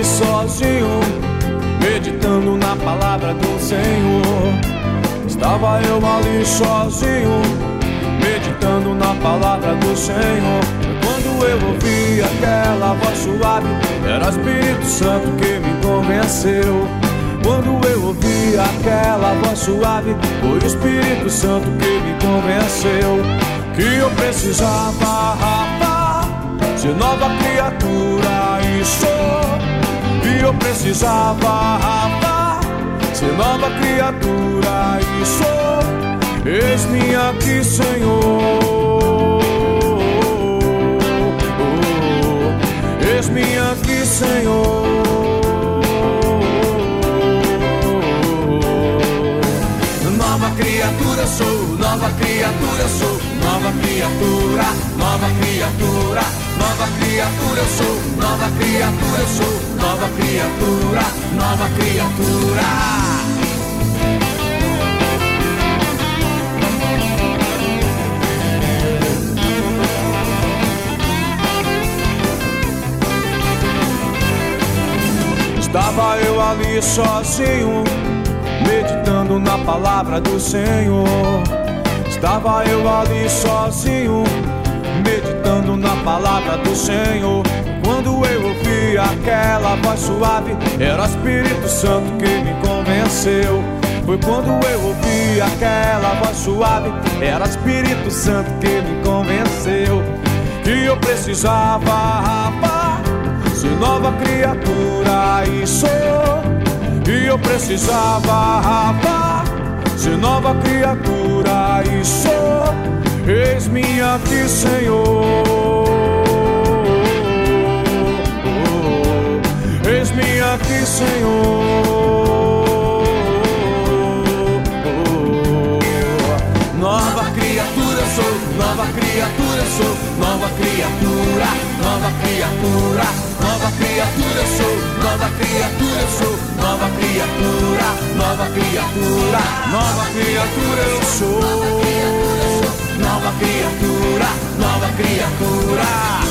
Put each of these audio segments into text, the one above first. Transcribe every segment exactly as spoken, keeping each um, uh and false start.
sozinho, meditando na palavra do Senhor. Estava eu ali sozinho, meditando na palavra do Senhor. Quando eu ouvi aquela voz suave, era o Espírito Santo que me convenceu. Quando eu ouvi aquela voz suave, foi o Espírito Santo que me convenceu que eu precisava ser nova criatura e sou. Que eu precisava ser nova criatura e sou. Eis-me aqui, Senhor. Eis-me aqui, Senhor. Nova criatura sou, nova criatura sou, nova criatura, nova criatura, nova criatura sou, nova criatura sou, nova criatura, nova criatura. Estava eu ali sozinho, meditando na palavra do Senhor. Estava eu ali sozinho, meditando na palavra do Senhor. Quando eu ouvi aquela voz suave, era o Espírito Santo que me convenceu. Foi quando eu ouvi aquela voz suave, era o Espírito Santo que me convenceu que eu precisava ser nova criatura e sou. Que eu precisava ser nova criatura e sou. Eis-me aqui, Senhor. Eis-me aqui, Senhor. Nova criatura sou, nova criatura sou, nova criatura, nova criatura, nova criatura sou, nova criatura sou, nova criatura, nova criatura, nova criatura eu sou, nova criatura, nova criatura.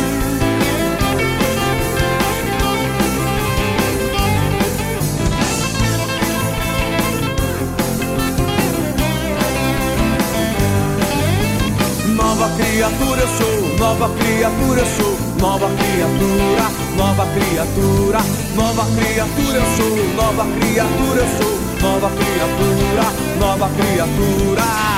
Nova criatura eu sou, nova criatura eu sou, nova criatura, nova criatura, nova criatura eu sou, nova criatura eu sou, nova criatura, nova criatura.